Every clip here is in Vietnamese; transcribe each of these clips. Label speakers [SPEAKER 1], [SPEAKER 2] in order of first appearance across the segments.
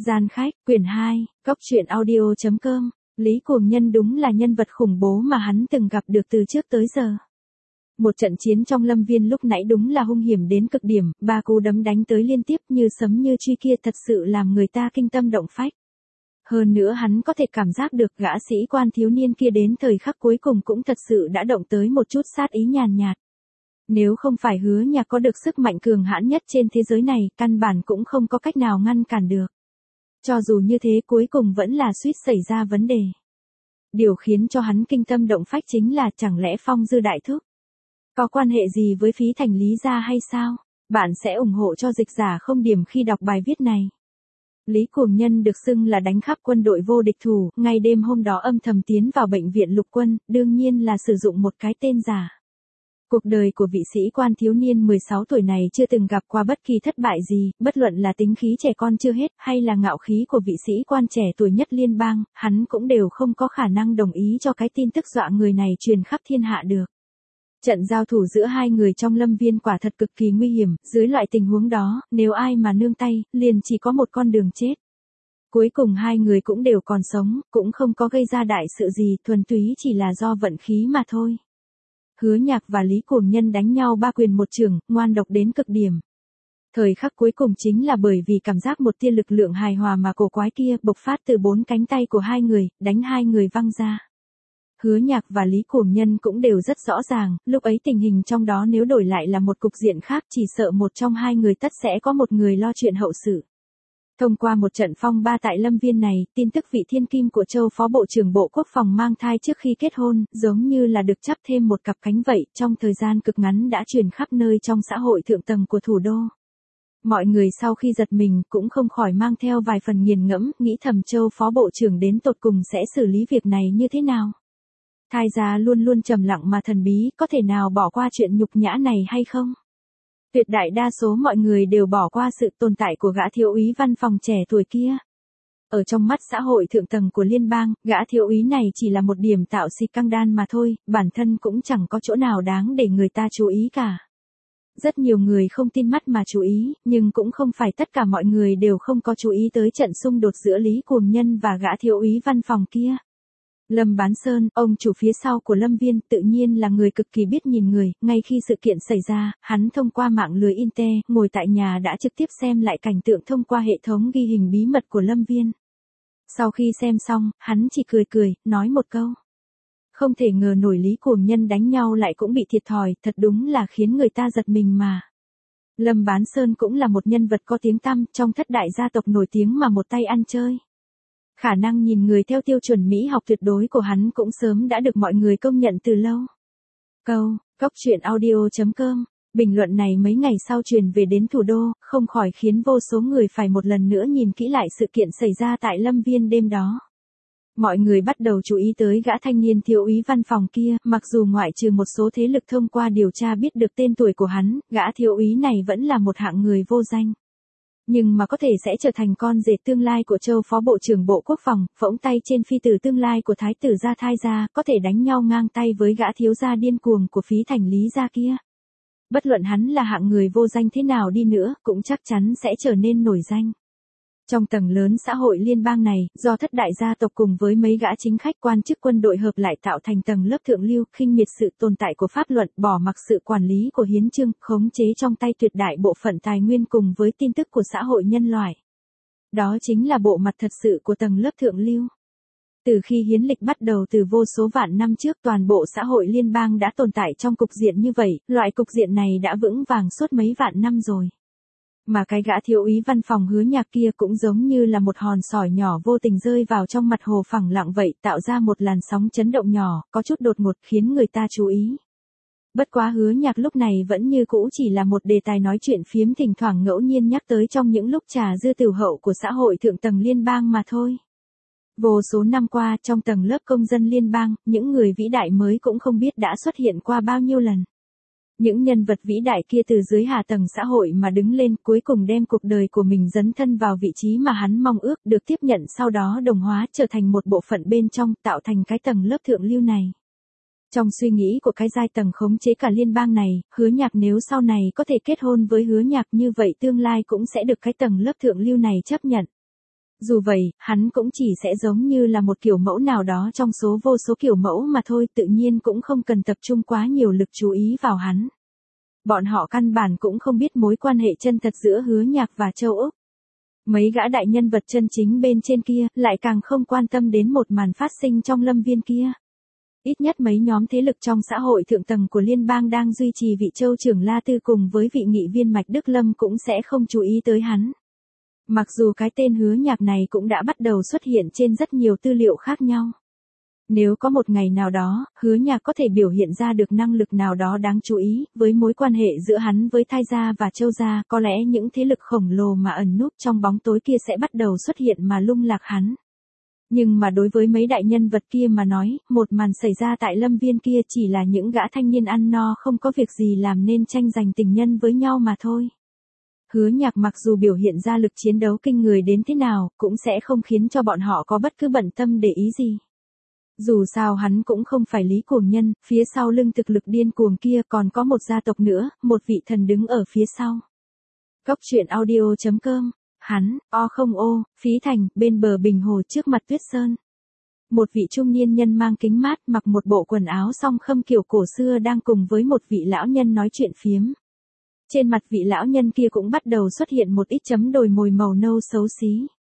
[SPEAKER 1] Gian khách, quyển 2, Góc truyện audio.com. Lý Cuồng Nhân đúng là nhân vật khủng bố mà hắn từng gặp được từ trước tới giờ. Một trận chiến trong lâm viên lúc nãy đúng là hung hiểm đến cực điểm, ba cú đấm đánh tới liên tiếp như sấm như truy kia thật sự làm người ta kinh tâm động phách. Hơn nữa hắn có thể cảm giác được gã sĩ quan thiếu niên kia đến thời khắc cuối cùng cũng thật sự đã động tới một chút sát ý nhàn nhạt. Nếu không phải Hứa Nhạc có được sức mạnh cường hãn nhất trên thế giới này, căn bản cũng không có cách nào ngăn cản được. Cho dù như thế cuối cùng vẫn là suýt xảy ra vấn đề. Điều khiến cho hắn kinh tâm động phách chính là chẳng lẽ Phong Dư đại thúc có quan hệ gì với Phí Thành Lý gia hay sao? Bạn sẽ ủng hộ cho dịch giả không điểm khi đọc bài viết này. Lý Cuồng Nhân được xưng là đánh khắp quân đội vô địch thủ, ngay đêm hôm đó âm thầm tiến vào bệnh viện lục quân, đương nhiên là sử dụng một cái tên giả. Cuộc đời của vị sĩ quan thiếu niên 16 tuổi này chưa từng gặp qua bất kỳ thất bại gì, bất luận là tính khí trẻ con chưa hết hay là ngạo khí của vị sĩ quan trẻ tuổi nhất liên bang, hắn cũng đều không có khả năng đồng ý cho cái tin tức dọa người này truyền khắp thiên hạ được. Trận giao thủ giữa hai người trong lâm viên quả thật cực kỳ nguy hiểm, dưới loại tình huống đó, nếu ai mà nương tay, liền chỉ có một con đường chết. Cuối cùng hai người cũng đều còn sống, cũng không có gây ra đại sự gì, thuần túy chỉ là do vận khí mà thôi. Hứa Nhạc và Lý Cuồng Nhân đánh nhau ba quyền một chưởng, ngoan độc đến cực điểm. Thời khắc cuối cùng chính là bởi vì cảm giác một tia lực lượng hài hòa mà cổ quái kia bộc phát từ bốn cánh tay của hai người, đánh hai người văng ra. Hứa Nhạc và Lý Cuồng Nhân cũng đều rất rõ ràng, lúc ấy tình hình trong đó nếu đổi lại là một cục diện khác chỉ sợ một trong hai người tất sẽ có một người lo chuyện hậu sự. Thông qua một trận phong ba tại lâm viên này, tin tức vị thiên kim của Châu Phó Bộ trưởng Bộ Quốc phòng mang thai trước khi kết hôn, giống như là được chắp thêm một cặp cánh vậy, trong thời gian cực ngắn đã truyền khắp nơi trong xã hội thượng tầng của thủ đô. Mọi người sau khi giật mình cũng không khỏi mang theo vài phần nghiền ngẫm, nghĩ thầm Châu Phó Bộ trưởng đến tột cùng sẽ xử lý việc này như thế nào. Thái gia luôn luôn trầm lặng mà thần bí, có thể nào bỏ qua chuyện nhục nhã này hay không? Tuyệt đại đa số mọi người đều bỏ qua sự tồn tại của gã thiếu úy văn phòng trẻ tuổi kia. Ở trong mắt xã hội thượng tầng của liên bang, gã thiếu úy này chỉ là một điểm tạo xì căng đan mà thôi, bản thân cũng chẳng có chỗ nào đáng để người ta chú ý cả. Rất nhiều người không tin mắt mà chú ý, nhưng cũng không phải tất cả mọi người đều không có chú ý tới trận xung đột giữa Lý Cuồng Nhân và gã thiếu úy văn phòng kia. Lâm Bán Sơn, ông chủ phía sau của Lâm Viên, tự nhiên là người cực kỳ biết nhìn người, ngay khi sự kiện xảy ra, hắn thông qua mạng lưới Inter, ngồi tại nhà đã trực tiếp xem lại cảnh tượng thông qua hệ thống ghi hình bí mật của Lâm Viên. Sau khi xem xong, hắn chỉ cười cười, nói một câu. Không thể ngờ nổi Lý Cuồng Nhân đánh nhau lại cũng bị thiệt thòi, thật đúng là khiến người ta giật mình mà. Lâm Bán Sơn cũng là một nhân vật có tiếng tăm, trong thất đại gia tộc nổi tiếng mà một tay ăn chơi. Khả năng nhìn người theo tiêu chuẩn Mỹ học tuyệt đối của hắn cũng sớm đã được mọi người công nhận từ lâu. Góc truyện audio.com. Bình luận này mấy ngày sau truyền về đến thủ đô, không khỏi khiến vô số người phải một lần nữa nhìn kỹ lại sự kiện xảy ra tại lâm viên đêm đó. Mọi người bắt đầu chú ý tới gã thanh niên thiếu úy văn phòng kia, mặc dù ngoại trừ một số thế lực thông qua điều tra biết được tên tuổi của hắn, gã thiếu úy này vẫn là một hạng người vô danh. Nhưng mà có thể sẽ trở thành con rể tương lai của Châu Phó Bộ trưởng Bộ Quốc phòng, phỗng tay trên phi tử tương lai của Thái tử gia Thái gia, có thể đánh nhau ngang tay với gã thiếu gia điên cuồng của Phí Thành Lý gia kia. Bất luận hắn là hạng người vô danh thế nào đi nữa, cũng chắc chắn sẽ trở nên nổi danh. Trong tầng lớn xã hội liên bang này, do thất đại gia tộc cùng với mấy gã chính khách quan chức quân đội hợp lại tạo thành tầng lớp thượng lưu, khinh miệt sự tồn tại của pháp luật, bỏ mặc sự quản lý của hiến chương, khống chế trong tay tuyệt đại bộ phận tài nguyên cùng với tin tức của xã hội nhân loại. Đó chính là bộ mặt thật sự của tầng lớp thượng lưu. Từ khi hiến lịch bắt đầu từ vô số vạn năm trước, toàn bộ xã hội liên bang đã tồn tại trong cục diện như vậy, loại cục diện này đã vững vàng suốt mấy vạn năm rồi. Mà cái gã thiếu úy văn phòng Hứa Nhạc kia cũng giống như là một hòn sỏi nhỏ vô tình rơi vào trong mặt hồ phẳng lặng vậy, tạo ra một làn sóng chấn động nhỏ, có chút đột ngột khiến người ta chú ý. Bất quá Hứa Nhạc lúc này vẫn như cũ chỉ là một đề tài nói chuyện phiếm thỉnh thoảng ngẫu nhiên nhắc tới trong những lúc trà dư tửu hậu của xã hội thượng tầng liên bang mà thôi. Vô số năm qua, trong tầng lớp công dân liên bang, những người vĩ đại mới cũng không biết đã xuất hiện qua bao nhiêu lần. Những nhân vật vĩ đại kia từ dưới hạ tầng xã hội mà đứng lên, cuối cùng đem cuộc đời của mình dấn thân vào vị trí mà hắn mong ước, được tiếp nhận sau đó đồng hóa trở thành một bộ phận bên trong, tạo thành cái tầng lớp thượng lưu này. Trong suy nghĩ của cái giai tầng khống chế cả liên bang này, Hứa Nhạc nếu sau này có thể kết hôn với Hứa Nhạc như vậy tương lai cũng sẽ được cái tầng lớp thượng lưu này chấp nhận. Dù vậy, hắn cũng chỉ sẽ giống như là một kiểu mẫu nào đó trong số vô số kiểu mẫu mà thôi, tự nhiên cũng không cần tập trung quá nhiều lực chú ý vào hắn. Bọn họ căn bản cũng không biết mối quan hệ chân thật giữa Hứa Nhạc và Châu Úc. Mấy gã đại nhân vật chân chính bên trên kia, lại càng không quan tâm đến một màn phát sinh trong lâm viên kia. Ít nhất mấy nhóm thế lực trong xã hội thượng tầng của liên bang đang duy trì vị Châu trưởng La Tư cùng với vị nghị viên Mạch Đức Lâm cũng sẽ không chú ý tới hắn. Mặc dù cái tên Hứa Nhạc này cũng đã bắt đầu xuất hiện trên rất nhiều tư liệu khác nhau. Nếu có một ngày nào đó, Hứa Nhạc có thể biểu hiện ra được năng lực nào đó đáng chú ý, với mối quan hệ giữa hắn với Thái gia và Châu gia, có lẽ những thế lực khổng lồ mà ẩn núp trong bóng tối kia sẽ bắt đầu xuất hiện mà lung lạc hắn. Nhưng mà đối với mấy đại nhân vật kia mà nói, một màn xảy ra tại lâm viên kia chỉ là những gã thanh niên ăn no không có việc gì làm nên tranh giành tình nhân với nhau mà thôi. Hứa Nhạc mặc dù biểu hiện ra lực chiến đấu kinh người đến thế nào, cũng sẽ không khiến cho bọn họ có bất cứ bận tâm để ý gì. Dù sao hắn cũng không phải Lý Cuồng Nhân, phía sau lưng thực lực điên cuồng kia còn có một gia tộc nữa, một vị thần đứng ở phía sau. Cốc truyện audio.com, hắn, Phí Thành, bên bờ bình hồ trước mặt Tuyết Sơn. Một vị trung niên nhân mang kính mát mặc một bộ quần áo song khâm kiểu cổ xưa đang cùng với một vị lão nhân nói chuyện phiếm. Trên mặt vị lão nhân kia cũng bắt đầu xuất hiện một ít chấm đồi mồi màu nâu xấu xí.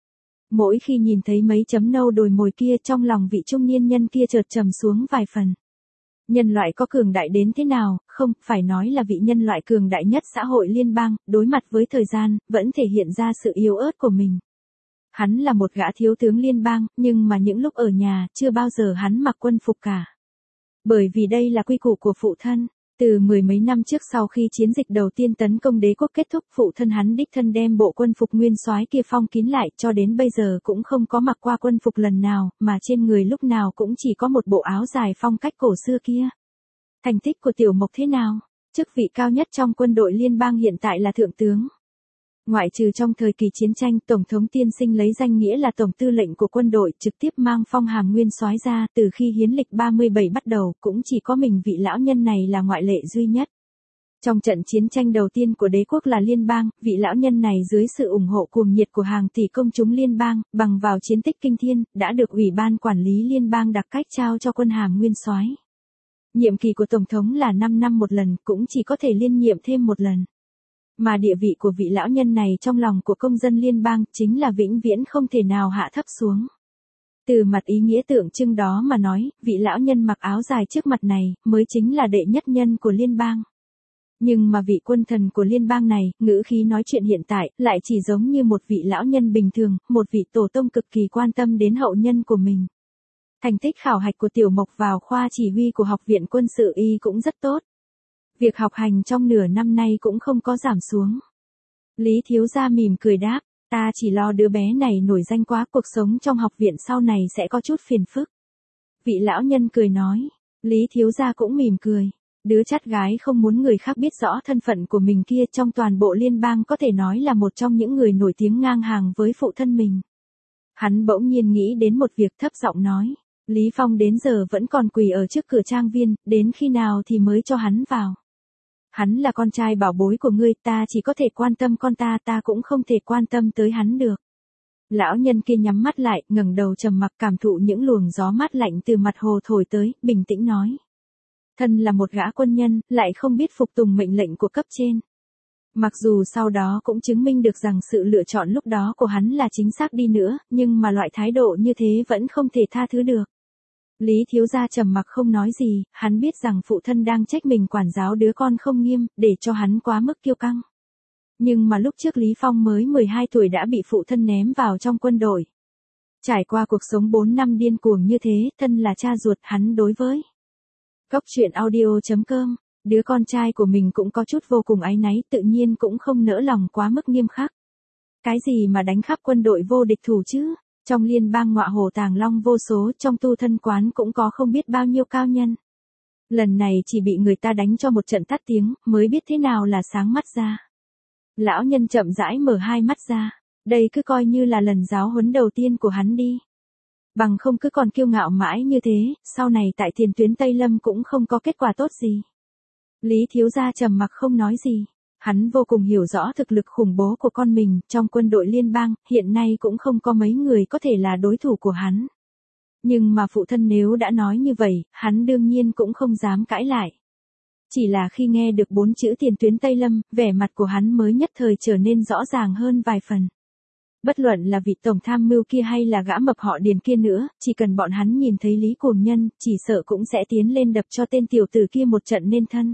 [SPEAKER 1] Mỗi khi nhìn thấy mấy chấm nâu đồi mồi kia trong lòng vị trung niên nhân kia chợt trầm xuống vài phần. Nhân loại có cường đại đến thế nào, không, phải nói là vị nhân loại cường đại nhất xã hội liên bang, đối mặt với thời gian, vẫn thể hiện ra sự yếu ớt của mình. Hắn là một gã thiếu tướng liên bang, nhưng mà những lúc ở nhà, chưa bao giờ hắn mặc quân phục cả. Bởi vì đây là quy củ của phụ thân. Từ mười mấy năm trước sau khi chiến dịch đầu tiên tấn công đế quốc kết thúc, phụ thân hắn đích thân đem bộ quân phục nguyên soái kia phong kín lại, cho đến bây giờ cũng không có mặc qua quân phục lần nào, mà trên người lúc nào cũng chỉ có một bộ áo dài phong cách cổ xưa kia. Thành tích của Tiểu Mộc thế nào? Chức vị cao nhất trong quân đội liên bang hiện tại là thượng tướng. Ngoại trừ trong thời kỳ chiến tranh, Tổng thống tiên sinh lấy danh nghĩa là Tổng tư lệnh của quân đội trực tiếp mang phong hàm nguyên soái ra, từ khi hiến lịch 37 bắt đầu, cũng chỉ có mình vị lão nhân này là ngoại lệ duy nhất. Trong trận chiến tranh đầu tiên của đế quốc là liên bang, vị lão nhân này dưới sự ủng hộ cuồng nhiệt của hàng tỷ công chúng liên bang, bằng vào chiến tích kinh thiên, đã được Ủy ban Quản lý liên bang đặc cách trao cho quân hàm nguyên soái. Nhiệm kỳ của Tổng thống là 5 năm một lần, cũng chỉ có thể liên nhiệm thêm một lần. Mà địa vị của vị lão nhân này trong lòng của công dân liên bang chính là vĩnh viễn không thể nào hạ thấp xuống. Từ mặt ý nghĩa tượng trưng đó mà nói, vị lão nhân mặc áo dài trước mặt này mới chính là đệ nhất nhân của liên bang. Nhưng mà vị quân thần của liên bang này, ngữ khí nói chuyện hiện tại, lại chỉ giống như một vị lão nhân bình thường, một vị tổ tông cực kỳ quan tâm đến hậu nhân của mình. Thành tích khảo hạch của Tiểu Mộc vào khoa chỉ huy của Học viện Quân sự Y cũng rất tốt. Việc học hành trong nửa năm nay cũng không có giảm xuống. Lý thiếu gia mỉm cười đáp, ta chỉ lo đứa bé này nổi danh quá, cuộc sống trong học viện sau này sẽ có chút phiền phức. Vị lão nhân cười nói, Lý thiếu gia cũng mỉm cười. Đứa chắt gái không muốn người khác biết rõ thân phận của mình kia trong toàn bộ liên bang có thể nói là một trong những người nổi tiếng ngang hàng với phụ thân mình. Hắn bỗng nhiên nghĩ đến một việc, thấp giọng nói, Lý Phong đến giờ vẫn còn quỳ ở trước cửa trang viên, đến khi nào thì mới cho hắn vào. Hắn là con trai bảo bối của ngươi, ta chỉ có thể quan tâm con ta cũng không thể quan tâm tới hắn được. Lão nhân kia nhắm mắt lại, ngẩng đầu trầm mặc cảm thụ những luồng gió mát lạnh từ mặt hồ thổi tới, bình tĩnh nói. Thân là một gã quân nhân, lại không biết phục tùng mệnh lệnh của cấp trên. Mặc dù sau đó cũng chứng minh được rằng sự lựa chọn lúc đó của hắn là chính xác đi nữa, nhưng mà loại thái độ như thế vẫn không thể tha thứ được. Lý thiếu gia trầm mặc không nói gì, hắn biết rằng phụ thân đang trách mình quản giáo đứa con không nghiêm, để cho hắn quá mức kiêu căng. Nhưng mà lúc trước Lý Phong mới 12 tuổi đã bị phụ thân ném vào trong quân đội. Trải qua cuộc sống 4 năm điên cuồng như thế, thân là cha ruột hắn đối với Cốc truyện audio.com, đứa con trai của mình cũng có chút vô cùng áy náy, tự nhiên cũng không nỡ lòng quá mức nghiêm khắc. Cái gì mà đánh khắp quân đội vô địch thủ chứ? Trong liên bang ngọa hổ tàng long vô số, trong tu thân quán cũng có không biết bao nhiêu cao nhân. Lần này chỉ bị người ta đánh cho một trận tắt tiếng, mới biết thế nào là sáng mắt ra. Lão nhân chậm rãi mở hai mắt ra, đây cứ coi như là lần giáo huấn đầu tiên của hắn đi. Bằng không cứ còn kiêu ngạo mãi như thế, sau này tại tiền tuyến Tây Lâm cũng không có kết quả tốt gì. Lý thiếu gia trầm mặc không nói gì. Hắn vô cùng hiểu rõ thực lực khủng bố của con mình, trong quân đội liên bang, hiện nay cũng không có mấy người có thể là đối thủ của hắn. Nhưng mà phụ thân nếu đã nói như vậy, hắn đương nhiên cũng không dám cãi lại. Chỉ là khi nghe được 4 chữ tiền tuyến Tây Lâm, vẻ mặt của hắn mới nhất thời trở nên rõ ràng hơn vài phần. Bất luận là vị tổng tham mưu kia hay là gã mập họ Điền kia nữa, chỉ cần bọn hắn nhìn thấy Lý Cuồng Nhân, chỉ sợ cũng sẽ tiến lên đập cho tên tiểu tử kia một trận nên thân.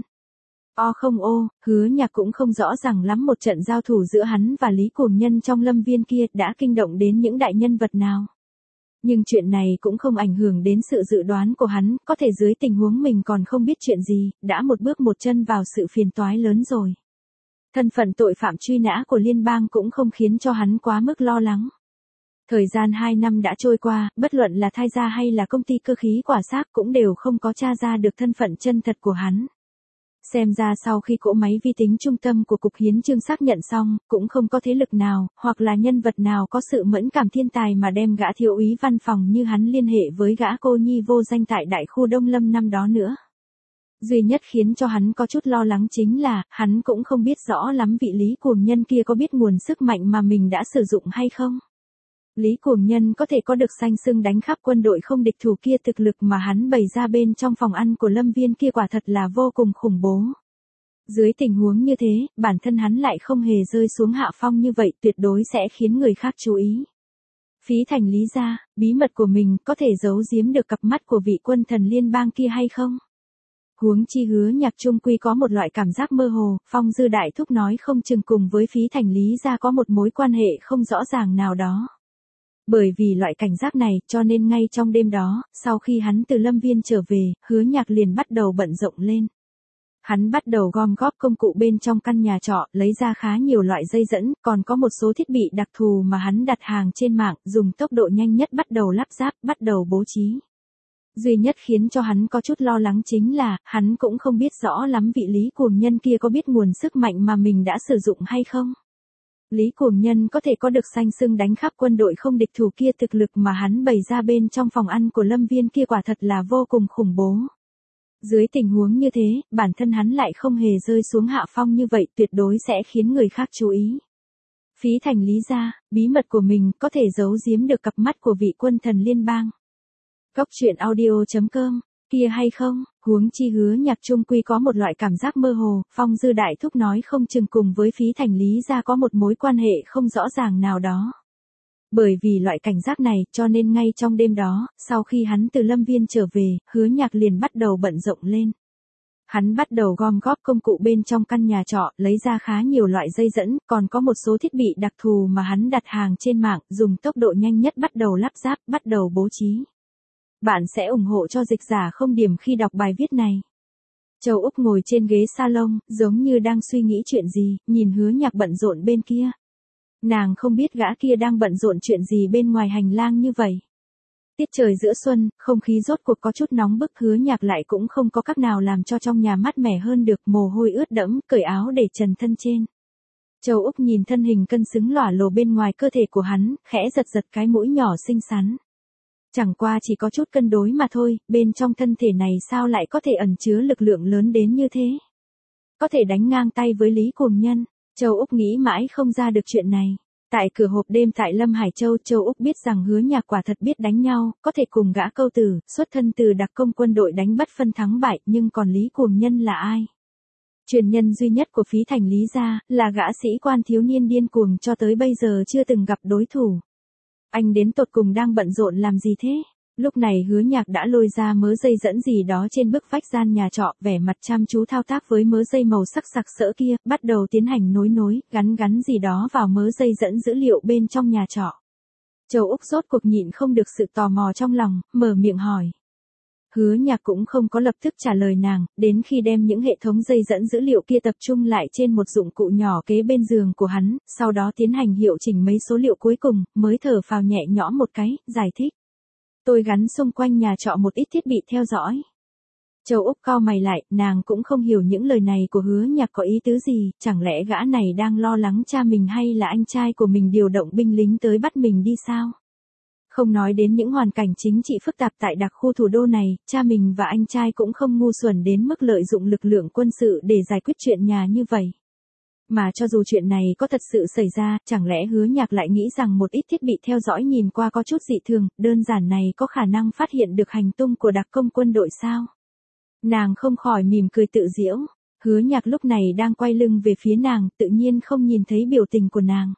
[SPEAKER 1] Không Hứa Nhạc cũng không rõ ràng lắm một trận giao thủ giữa hắn và Lý Cuồng Nhân trong lâm viên kia đã kinh động đến những đại nhân vật nào. Nhưng chuyện này cũng không ảnh hưởng đến sự dự đoán của hắn, có thể dưới tình huống mình còn không biết chuyện gì, đã một bước một chân vào sự phiền toái lớn rồi. Thân phận tội phạm truy nã của liên bang cũng không khiến cho hắn quá mức lo lắng. Thời gian 2 năm đã trôi qua, bất luận là Thai Gia hay là công ty cơ khí quả xác cũng đều không có tra ra được thân phận chân thật của hắn. Xem ra sau khi cỗ máy vi tính trung tâm của Cục Hiến chương xác nhận xong, cũng không có thế lực nào, hoặc là nhân vật nào có sự mẫn cảm thiên tài mà đem gã thiếu úy văn phòng như hắn liên hệ với gã cô nhi vô danh tại đại khu Đông Lâm năm đó nữa. Duy nhất khiến cho hắn có chút lo lắng chính là, hắn cũng không biết rõ lắm vị Lý Cuồng Nhân kia có biết nguồn sức mạnh mà mình đã sử dụng hay không. Lý Cuồng Nhân có thể có được danh xưng đánh khắp quân đội không địch thủ kia, thực lực mà hắn bày ra bên trong phòng ăn của lâm viên kia quả thật là vô cùng khủng bố. Dưới tình huống như thế, bản thân hắn lại không hề rơi xuống hạ phong như vậy, tuyệt đối sẽ khiến người khác chú ý. Phí Thành Lý gia, bí mật của mình có thể giấu giếm được cặp mắt của vị quân thần liên bang kia hay không? Huống chi Hứa Nhạc trung quy có một loại cảm giác mơ hồ, Phong Dư Đại Thúc nói không chừng cùng với Phí Thành Lý gia có một mối quan hệ không rõ ràng nào đó. Bởi vì loại cảnh giác này, cho nên ngay trong đêm đó, sau khi hắn từ lâm viên trở về, Hứa Nhạc liền bắt đầu bận rộn lên. Hắn bắt đầu gom góp công cụ bên trong căn nhà trọ, lấy ra khá nhiều loại dây dẫn, còn có một số thiết bị đặc thù mà hắn đặt hàng trên mạng, dùng tốc độ nhanh nhất bắt đầu lắp ráp, bắt đầu bố trí. Duy nhất khiến cho hắn có chút lo lắng chính là, hắn cũng không biết rõ lắm vị Lý Cuồng Nhân kia có biết nguồn sức mạnh mà mình đã sử dụng hay không. Lý Cuồng Nhân có thể có được danh xưng đánh khắp quân đội không địch thủ kia, thực lực mà hắn bày ra bên trong phòng ăn của lâm viên kia quả thật là vô cùng khủng bố. Dưới tình huống như thế, bản thân hắn lại không hề rơi xuống hạ phong như vậy, tuyệt đối sẽ khiến người khác chú ý. Phí Thành Lý gia, bí mật của mình có thể giấu giếm được cặp mắt của vị quân thần liên bang. Góc truyện audio.com, kia hay không, huống chi Hứa Nhạc trung quy có một loại cảm giác mơ hồ, Phong Dư Đại Thúc nói không chừng cùng với Phí Thành Lý gia có một mối quan hệ không rõ ràng nào đó. Bởi vì loại cảnh giác này, cho nên ngay trong đêm đó, sau khi hắn từ lâm viên trở về, Hứa Nhạc liền bắt đầu bận rộn lên. Hắn bắt đầu gom góp công cụ bên trong căn nhà trọ, lấy ra khá nhiều loại dây dẫn, còn có một số thiết bị đặc thù mà hắn đặt hàng trên mạng, dùng tốc độ nhanh nhất bắt đầu lắp ráp, bắt đầu bố trí. Bạn sẽ ủng hộ cho Dịch Giả không điểm khi đọc bài viết này. Châu Úc ngồi trên ghế salon, giống như đang suy nghĩ chuyện gì, nhìn Hứa Nhạc bận rộn bên kia. Nàng không biết gã kia đang bận rộn chuyện gì bên ngoài hành lang như vậy. Tiết trời giữa xuân, không khí rốt cuộc có chút nóng bức, Hứa Nhạc lại cũng không có cách nào làm cho trong nhà mát mẻ hơn được, mồ hôi ướt đẫm, cởi áo để trần thân trên. Châu Úc nhìn thân hình cân xứng lỏa lồ bên ngoài cơ thể của hắn, khẽ giật giật cái mũi nhỏ xinh xắn. Chẳng qua chỉ có chút cân đối mà thôi, bên trong thân thể này sao lại có thể ẩn chứa lực lượng lớn đến như thế? Có thể đánh ngang tay với Lý Cuồng Nhân. Châu Úc nghĩ mãi không ra được chuyện này. Tại cửa hộp đêm tại Lâm Hải Châu, Châu Úc biết rằng Hứa Nhạc quả thật biết đánh nhau, có thể cùng gã câu tử, xuất thân từ đặc công quân đội đánh bất phân thắng bại, nhưng còn Lý Cuồng Nhân là ai? Truyền nhân duy nhất của Phí Thành Lý gia, là gã sĩ quan thiếu niên điên cuồng cho tới bây giờ chưa từng gặp đối thủ. Anh đến tột cùng đang bận rộn làm gì thế? Lúc này Hứa Nhạc đã lôi ra mớ dây dẫn gì đó trên bức vách gian nhà trọ, vẻ mặt chăm chú thao tác với mớ dây màu sắc sặc sỡ kia, bắt đầu tiến hành nối, gắn gì đó vào mớ dây dẫn dữ liệu bên trong nhà trọ. Châu Úc rốt cuộc nhịn không được sự tò mò trong lòng, mở miệng hỏi. Hứa Nhạc cũng không có lập tức trả lời nàng, đến khi đem những hệ thống dây dẫn dữ liệu kia tập trung lại trên một dụng cụ nhỏ kế bên giường của hắn, sau đó tiến hành hiệu chỉnh mấy số liệu cuối cùng, mới thở phào nhẹ nhõm một cái, giải thích. Tôi gắn xung quanh nhà trọ một ít thiết bị theo dõi. Châu Úc cau mày lại, nàng cũng không hiểu những lời này của Hứa Nhạc có ý tứ gì, chẳng lẽ gã này đang lo lắng cha mình hay là anh trai của mình điều động binh lính tới bắt mình đi sao? Không nói đến những hoàn cảnh chính trị phức tạp tại đặc khu thủ đô này, cha mình và anh trai cũng không ngu xuẩn đến mức lợi dụng lực lượng quân sự để giải quyết chuyện nhà như vậy. Mà cho dù chuyện này có thật sự xảy ra, chẳng lẽ Hứa Nhạc lại nghĩ rằng một ít thiết bị theo dõi nhìn qua có chút dị thường, đơn giản này có khả năng phát hiện được hành tung của đặc công quân đội sao? Nàng không khỏi mỉm cười tự giễu. Hứa Nhạc lúc này đang quay lưng về phía nàng, tự nhiên không nhìn thấy biểu tình của nàng.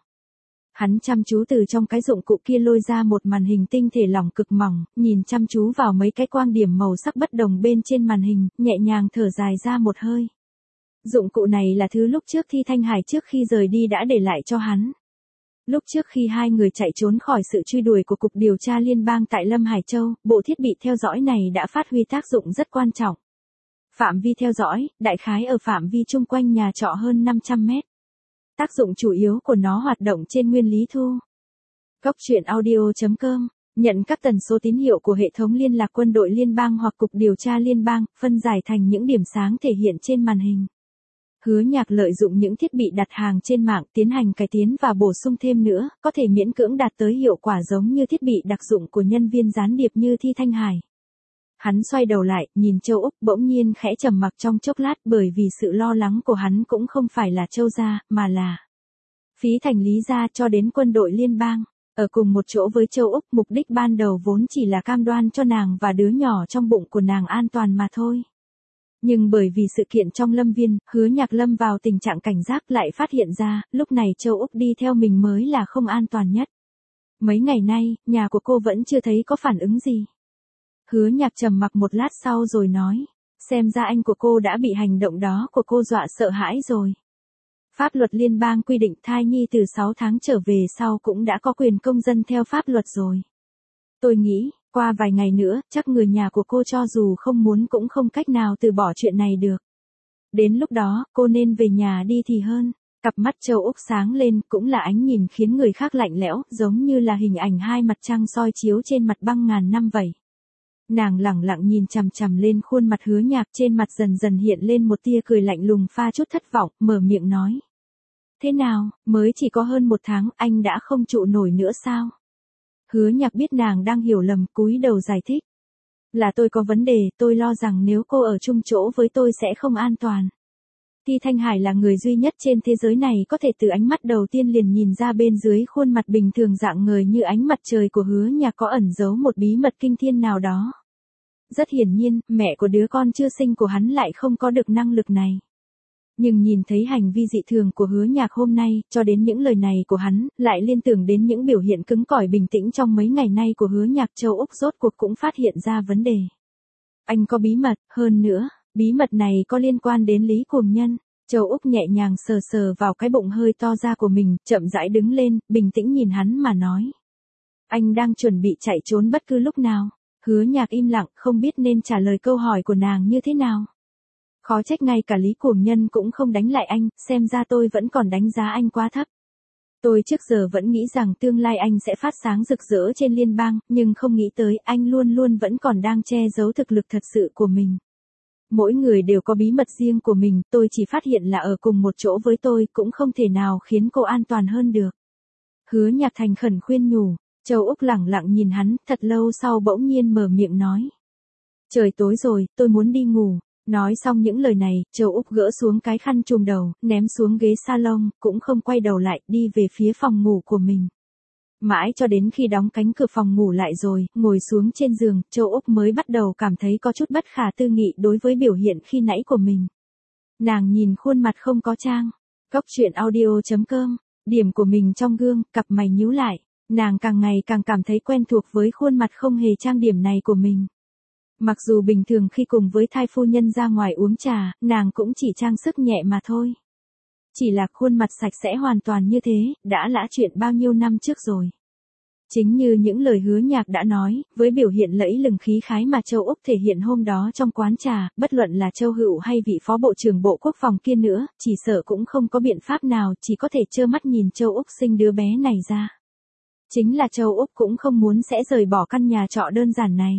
[SPEAKER 1] Hắn chăm chú từ trong cái dụng cụ kia lôi ra một màn hình tinh thể lỏng cực mỏng, nhìn chăm chú vào mấy cái quang điểm màu sắc bất đồng bên trên màn hình, nhẹ nhàng thở dài ra một hơi. Dụng cụ này là thứ lúc trước Thi Thanh Hải trước khi rời đi đã để lại cho hắn. Lúc trước khi hai người chạy trốn khỏi sự truy đuổi của Cục Điều tra Liên bang tại Lâm Hải Châu, bộ thiết bị theo dõi này đã phát huy tác dụng rất quan trọng. Phạm vi theo dõi, đại khái ở phạm vi chung quanh nhà trọ hơn 500 mét. Tác dụng chủ yếu của nó hoạt động trên nguyên lý thu. Góc truyện audio.com, nhận các tần số tín hiệu của hệ thống liên lạc quân đội liên bang hoặc Cục Điều tra Liên bang, phân giải thành những điểm sáng thể hiện trên màn hình. Hứa Nhạc lợi dụng những thiết bị đặt hàng trên mạng tiến hành cải tiến và bổ sung thêm nữa, có thể miễn cưỡng đạt tới hiệu quả giống như thiết bị đặc dụng của nhân viên gián điệp như Thi Thanh Hải. Hắn xoay đầu lại, nhìn Châu Úc bỗng nhiên khẽ trầm mặc trong chốc lát bởi vì sự lo lắng của hắn cũng không phải là Châu gia, mà là Phí Thành Lý gia cho đến quân đội liên bang. Ở cùng một chỗ với Châu Úc, mục đích ban đầu vốn chỉ là cam đoan cho nàng và đứa nhỏ trong bụng của nàng an toàn mà thôi. Nhưng bởi vì sự kiện trong Lâm Viên, Hứa Nhạc lâm vào tình trạng cảnh giác lại phát hiện ra, lúc này Châu Úc đi theo mình mới là không an toàn nhất. Mấy ngày nay, nhà của cô vẫn chưa thấy có phản ứng gì. Hứa Nhạc trầm mặc một lát sau rồi nói, xem ra anh của cô đã bị hành động đó của cô dọa sợ hãi rồi. Pháp luật liên bang quy định thai nhi từ 6 tháng trở về sau cũng đã có quyền công dân theo pháp luật rồi. Tôi nghĩ, qua vài ngày nữa, chắc người nhà của cô cho dù không muốn cũng không cách nào từ bỏ chuyện này được. Đến lúc đó, cô nên về nhà đi thì hơn. Cặp mắt Châu Úc sáng lên, cũng là ánh nhìn khiến người khác lạnh lẽo, giống như là hình ảnh hai mặt trăng soi chiếu trên mặt băng ngàn năm vậy. Nàng lẳng lặng nhìn chằm chằm lên khuôn mặt Hứa Nhạc, trên mặt dần dần hiện lên một tia cười lạnh lùng pha chút thất vọng, mở miệng nói. Thế nào, mới chỉ có hơn 1 tháng, anh đã không trụ nổi nữa sao? Hứa Nhạc biết nàng đang hiểu lầm, cúi đầu giải thích. Là tôi có vấn đề, tôi lo rằng nếu cô ở chung chỗ với tôi sẽ không an toàn. Thi Thanh Hải là người duy nhất trên thế giới này có thể từ ánh mắt đầu tiên liền nhìn ra bên dưới khuôn mặt bình thường rạng ngời như ánh mặt trời của Hứa Nhạc có ẩn giấu một bí mật kinh thiên nào đó. Rất hiển nhiên, mẹ của đứa con chưa sinh của hắn lại không có được năng lực này. Nhưng nhìn thấy hành vi dị thường của Hứa Nhạc hôm nay, cho đến những lời này của hắn, lại liên tưởng đến những biểu hiện cứng cỏi bình tĩnh trong mấy ngày nay của Hứa Nhạc, Châu Úc rốt cuộc cũng phát hiện ra vấn đề. Anh có bí mật, hơn nữa, bí mật này có liên quan đến Lý Cuồng Nhân. Châu Úc nhẹ nhàng sờ sờ vào cái bụng hơi to ra của mình, chậm rãi đứng lên, bình tĩnh nhìn hắn mà nói. Anh đang chuẩn bị chạy trốn bất cứ lúc nào. Hứa Nhạc im lặng, không biết nên trả lời câu hỏi của nàng như thế nào. Khó trách ngay cả Lý Cuồng Nhân cũng không đánh lại anh, xem ra tôi vẫn còn đánh giá anh quá thấp. Tôi trước giờ vẫn nghĩ rằng tương lai anh sẽ phát sáng rực rỡ trên liên bang, nhưng không nghĩ tới anh luôn luôn vẫn còn đang che giấu thực lực thật sự của mình. Mỗi người đều có bí mật riêng của mình, tôi chỉ phát hiện là ở cùng một chỗ với tôi cũng không thể nào khiến cô an toàn hơn được. Hứa Nhạc thành khẩn khuyên nhủ, Châu Úc lẳng lặng nhìn hắn, thật lâu sau bỗng nhiên mở miệng nói. Trời tối rồi, tôi muốn đi ngủ. Nói xong những lời này, Châu Úc gỡ xuống cái khăn trùm đầu, ném xuống ghế salon, cũng không quay đầu lại, đi về phía phòng ngủ của mình. Mãi cho đến khi đóng cánh cửa phòng ngủ lại rồi, ngồi xuống trên giường, Châu Úc mới bắt đầu cảm thấy có chút bất khả tư nghị đối với biểu hiện khi nãy của mình. Nàng nhìn khuôn mặt không có trang. Góc truyện audio.com, điểm của mình trong gương, cặp mày nhíu lại. Nàng càng ngày càng cảm thấy quen thuộc với khuôn mặt không hề trang điểm này của mình. Mặc dù bình thường khi cùng với thai phu nhân ra ngoài uống trà, nàng cũng chỉ trang sức nhẹ mà thôi. Chỉ là khuôn mặt sạch sẽ hoàn toàn như thế, đã lã chuyện bao nhiêu năm trước rồi. Chính như những lời Hứa Nhạc đã nói, với biểu hiện lẫy lừng khí khái mà Châu Úc thể hiện hôm đó trong quán trà, bất luận là Châu Hữu hay vị phó bộ trưởng Bộ Quốc phòng kia nữa, chỉ sợ cũng không có biện pháp nào, chỉ có thể trơ mắt nhìn Châu Úc sinh đứa bé này ra. Chính là Châu Úc cũng không muốn sẽ rời bỏ căn nhà trọ đơn giản này.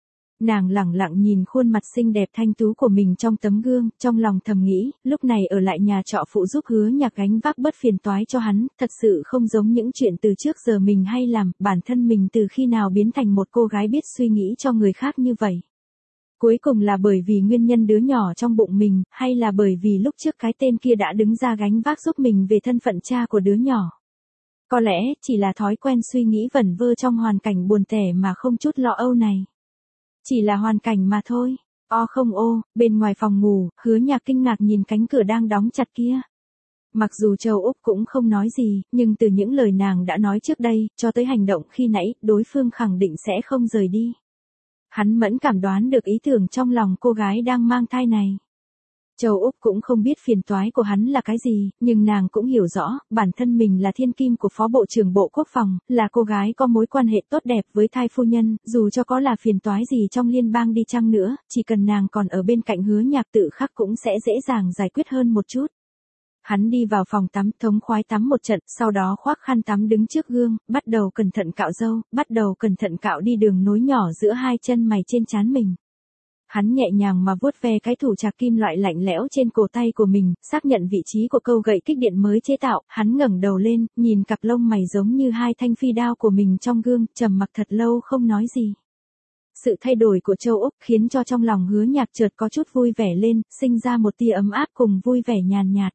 [SPEAKER 1] Nàng lẳng lặng nhìn khuôn mặt xinh đẹp thanh tú của mình trong tấm gương, trong lòng thầm nghĩ, lúc này ở lại nhà trọ phụ giúp Hứa Nhạc gánh vác bớt phiền toái cho hắn, thật sự không giống những chuyện từ trước giờ mình hay làm, bản thân mình từ khi nào biến thành một cô gái biết suy nghĩ cho người khác như vậy. Cuối cùng là bởi vì nguyên nhân đứa nhỏ trong bụng mình, hay là bởi vì lúc trước cái tên kia đã đứng ra gánh vác giúp mình về thân phận cha của đứa nhỏ. Có lẽ chỉ là thói quen suy nghĩ vẩn vơ trong hoàn cảnh buồn tẻ mà không chút lo âu này. Chỉ là hoàn cảnh mà thôi. Không ô, bên ngoài phòng ngủ, Hứa Nhạc kinh ngạc nhìn cánh cửa đang đóng chặt kia. Mặc dù Châu Úc cũng không nói gì, nhưng từ những lời nàng đã nói trước đây, cho tới hành động khi nãy, đối phương khẳng định sẽ không rời đi. Hắn mẫn cảm đoán được ý tưởng trong lòng cô gái đang mang thai này. Châu Úc cũng không biết phiền toái của hắn là cái gì, nhưng nàng cũng hiểu rõ, bản thân mình là thiên kim của Phó Bộ trưởng Bộ Quốc phòng, là cô gái có mối quan hệ tốt đẹp với thai phu nhân, dù cho có là phiền toái gì trong liên bang đi chăng nữa, chỉ cần nàng còn ở bên cạnh Hứa Nhạc tự khắc cũng sẽ dễ dàng giải quyết hơn một chút. Hắn đi vào phòng tắm, thống khoái tắm một trận, sau đó khoác khăn tắm đứng trước gương, bắt đầu cẩn thận cạo râu, bắt đầu cẩn thận cạo đi đường nối nhỏ giữa hai chân mày trên trán mình. Hắn nhẹ nhàng mà vuốt ve cái thủ trạc kim loại lạnh lẽo trên cổ tay của mình, xác nhận vị trí của câu gậy kích điện mới chế tạo, hắn ngẩng đầu lên, nhìn cặp lông mày giống như hai thanh phi đao của mình trong gương, trầm mặc thật lâu không nói gì. Sự thay đổi của Châu Úc khiến cho trong lòng Hứa Nhạc chợt có chút vui vẻ lên, sinh ra một tia ấm áp cùng vui vẻ nhàn nhạt.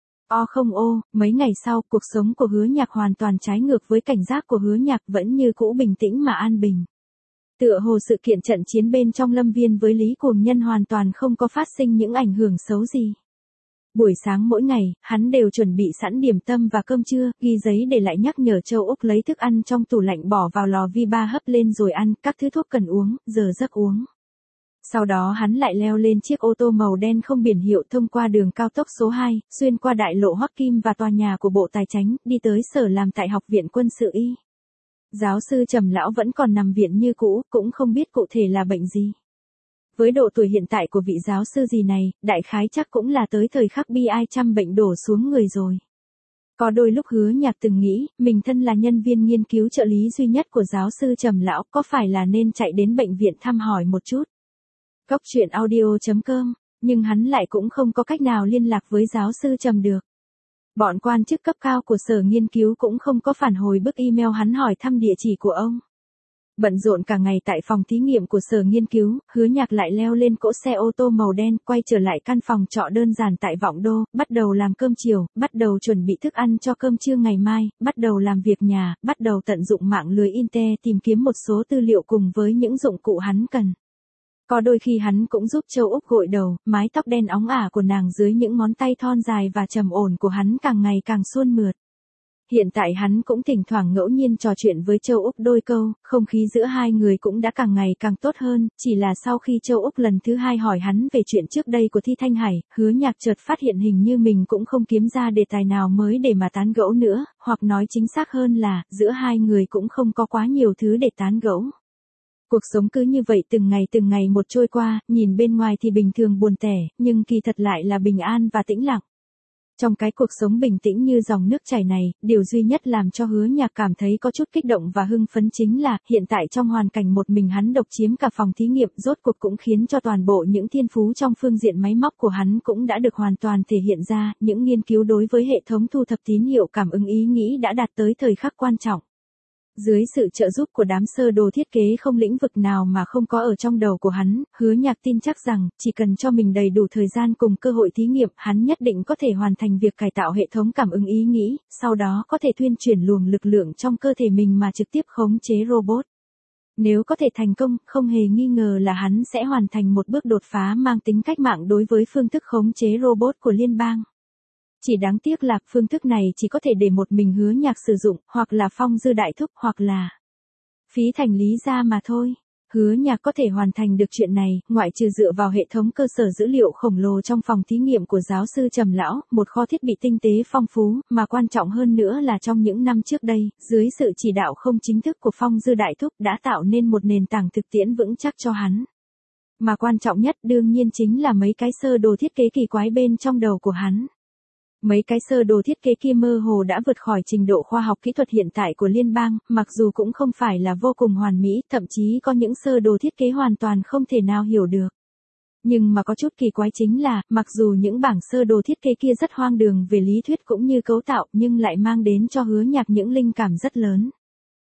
[SPEAKER 1] Không ô, mấy ngày sau, cuộc sống của Hứa Nhạc hoàn toàn trái ngược với cảnh giác của Hứa Nhạc vẫn như cũ bình tĩnh mà an bình. Tựa hồ sự kiện trận chiến bên trong lâm viên với Lý Cuồng Nhân hoàn toàn không có phát sinh những ảnh hưởng xấu gì. Buổi sáng mỗi ngày, hắn đều chuẩn bị sẵn điểm tâm và cơm trưa, ghi giấy để lại nhắc nhở Châu Úc lấy thức ăn trong tủ lạnh bỏ vào lò vi ba hấp lên rồi ăn, các thứ thuốc cần uống, giờ giấc uống. Sau đó hắn lại leo lên chiếc ô tô màu đen không biển hiệu thông qua đường cao tốc số 2, xuyên qua đại lộ Hoắc Kim và tòa nhà của Bộ Tài chánh, đi tới sở làm tại Học viện Quân sự Y. Giáo sư Trầm lão vẫn còn nằm viện như cũ, cũng không biết cụ thể là bệnh gì. Với độ tuổi hiện tại của vị giáo sư gì này, đại khái chắc cũng là tới thời khắc bi ai trăm bệnh đổ xuống người rồi. Có đôi lúc Hứa Nhạc từng nghĩ, mình thân là nhân viên nghiên cứu trợ lý duy nhất của giáo sư Trầm lão, có phải là nên chạy đến bệnh viện thăm hỏi một chút. Cốc truyện audio.com, nhưng hắn lại cũng không có cách nào liên lạc với giáo sư Trầm được. Bọn quan chức cấp cao của sở nghiên cứu cũng không có phản hồi bức email hắn hỏi thăm địa chỉ của ông. Bận rộn cả ngày tại phòng thí nghiệm của sở nghiên cứu, Hứa Nhạc lại leo lên cỗ xe ô tô màu đen, quay trở lại căn phòng trọ đơn giản tại Vọng Đô, bắt đầu làm cơm chiều, bắt đầu chuẩn bị thức ăn cho cơm trưa ngày mai, bắt đầu làm việc nhà, bắt đầu tận dụng mạng lưới Inter tìm kiếm một số tư liệu cùng với những dụng cụ hắn cần. Có đôi khi hắn cũng giúp Châu Úc gội đầu, mái tóc đen óng ả của nàng dưới những ngón tay thon dài và trầm ổn của hắn càng ngày càng suôn mượt. Hiện tại hắn cũng thỉnh thoảng ngẫu nhiên trò chuyện với Châu Úc đôi câu, không khí giữa hai người cũng đã càng ngày càng tốt hơn, chỉ là sau khi Châu Úc lần thứ hai hỏi hắn về chuyện trước đây của Thi Thanh Hải, Hứa Nhạc chợt phát hiện hình như mình cũng không kiếm ra đề tài nào mới để mà tán gẫu nữa, hoặc nói chính xác hơn là, giữa hai người cũng không có quá nhiều thứ để tán gẫu. Cuộc sống cứ như vậy từng ngày một trôi qua, nhìn bên ngoài thì bình thường buồn tẻ, nhưng kỳ thật lại là bình an và tĩnh lặng. Trong cái cuộc sống bình tĩnh như dòng nước chảy này, điều duy nhất làm cho Hứa Nhạc cảm thấy có chút kích động và hưng phấn chính là, hiện tại trong hoàn cảnh một mình hắn độc chiếm cả phòng thí nghiệm, rốt cuộc cũng khiến cho toàn bộ những thiên phú trong phương diện máy móc của hắn cũng đã được hoàn toàn thể hiện ra, những nghiên cứu đối với hệ thống thu thập tín hiệu cảm ứng ý nghĩ đã đạt tới thời khắc quan trọng. Dưới sự trợ giúp của đám sơ đồ thiết kế không lĩnh vực nào mà không có ở trong đầu của hắn, Hứa Nhạc tin chắc rằng, chỉ cần cho mình đầy đủ thời gian cùng cơ hội thí nghiệm, hắn nhất định có thể hoàn thành việc cải tạo hệ thống cảm ứng ý nghĩ, sau đó có thể thuyên chuyển luồng lực lượng trong cơ thể mình mà trực tiếp khống chế robot. Nếu có thể thành công, không hề nghi ngờ là hắn sẽ hoàn thành một bước đột phá mang tính cách mạng đối với phương thức khống chế robot của liên bang. Chỉ đáng tiếc là phương thức này chỉ có thể để một mình Hứa Nhạc sử dụng, hoặc là Phong Dư Đại Thúc, hoặc là Phí Thành Lý gia mà thôi. Hứa Nhạc có thể hoàn thành được chuyện này, ngoại trừ dựa vào hệ thống cơ sở dữ liệu khổng lồ trong phòng thí nghiệm của giáo sư Trầm lão, một kho thiết bị tinh tế phong phú, mà quan trọng hơn nữa là trong những năm trước đây, dưới sự chỉ đạo không chính thức của Phong Dư Đại Thúc đã tạo nên một nền tảng thực tiễn vững chắc cho hắn. Mà quan trọng nhất đương nhiên chính là mấy cái sơ đồ thiết kế kỳ quái bên trong đầu của hắn. Mấy cái sơ đồ thiết kế kia mơ hồ đã vượt khỏi trình độ khoa học kỹ thuật hiện tại của liên bang, mặc dù cũng không phải là vô cùng hoàn mỹ, thậm chí có những sơ đồ thiết kế hoàn toàn không thể nào hiểu được. Nhưng mà có chút kỳ quái chính là, mặc dù những bảng sơ đồ thiết kế kia rất hoang đường về lý thuyết cũng như cấu tạo, nhưng lại mang đến cho Hứa Nhạc những linh cảm rất lớn.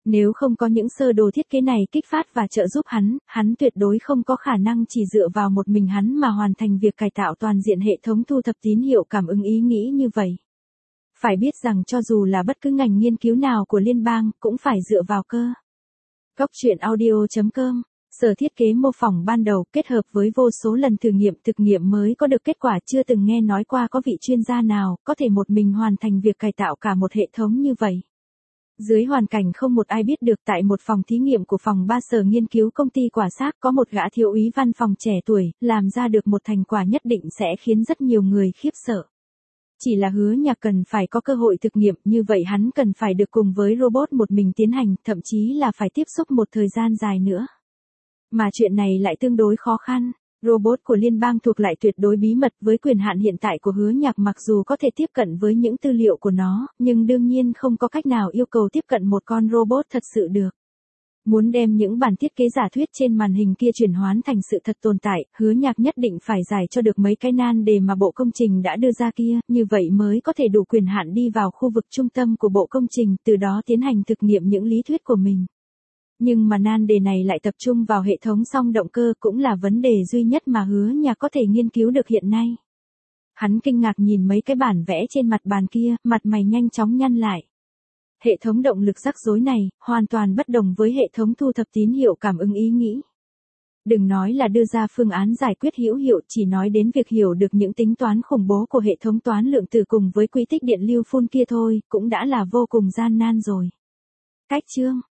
[SPEAKER 1] Nếu không có những sơ đồ thiết kế này kích phát và trợ giúp hắn tuyệt đối không có khả năng chỉ dựa vào một mình hắn mà hoàn thành việc cải tạo toàn diện hệ thống thu thập tín hiệu cảm ứng ý nghĩ như vậy. Phải biết rằng cho dù là bất cứ ngành nghiên cứu nào của liên bang cũng phải dựa vào cơ. Góc truyện audio.com. Sở thiết kế mô phỏng ban đầu kết hợp với vô số lần thử nghiệm thực nghiệm mới có được kết quả chưa từng nghe nói qua có vị chuyên gia nào có thể một mình hoàn thành việc cải tạo cả một hệ thống như vậy. Dưới hoàn cảnh không một ai biết được tại một phòng thí nghiệm của phòng 3 sở nghiên cứu công ty quả xác có một gã thiếu úy văn phòng trẻ tuổi làm ra được một thành quả nhất định sẽ khiến rất nhiều người khiếp sợ. Chỉ là Hứa Nhạc cần phải có cơ hội thực nghiệm như vậy hắn cần phải được cùng với robot một mình tiến hành thậm chí là phải tiếp xúc một thời gian dài nữa. Mà chuyện này lại tương đối khó khăn. Robot của liên bang thuộc lại tuyệt đối bí mật với quyền hạn hiện tại của Hứa Nhạc mặc dù có thể tiếp cận với những tư liệu của nó, nhưng đương nhiên không có cách nào yêu cầu tiếp cận một con robot thật sự được. Muốn đem những bản thiết kế giả thuyết trên màn hình kia chuyển hóa thành sự thật tồn tại, Hứa Nhạc nhất định phải giải cho được mấy cái nan đề mà bộ công trình đã đưa ra kia, như vậy mới có thể đủ quyền hạn đi vào khu vực trung tâm của bộ công trình, từ đó tiến hành thực nghiệm những lý thuyết của mình. Nhưng mà nan đề này lại tập trung vào hệ thống song động cơ cũng là vấn đề duy nhất mà Hứa Nhạc có thể nghiên cứu được hiện nay. Hắn kinh ngạc nhìn mấy cái bản vẽ trên mặt bàn kia, mặt mày nhanh chóng nhăn lại. Hệ thống động lực rắc rối này, hoàn toàn bất đồng với hệ thống thu thập tín hiệu cảm ứng ý nghĩ. Đừng nói là đưa ra phương án giải quyết hữu hiệu, chỉ nói đến việc hiểu được những tính toán khủng bố của hệ thống toán lượng tử cùng với quy tích điện lưu phun kia thôi, cũng đã là vô cùng gian nan rồi. Cách chương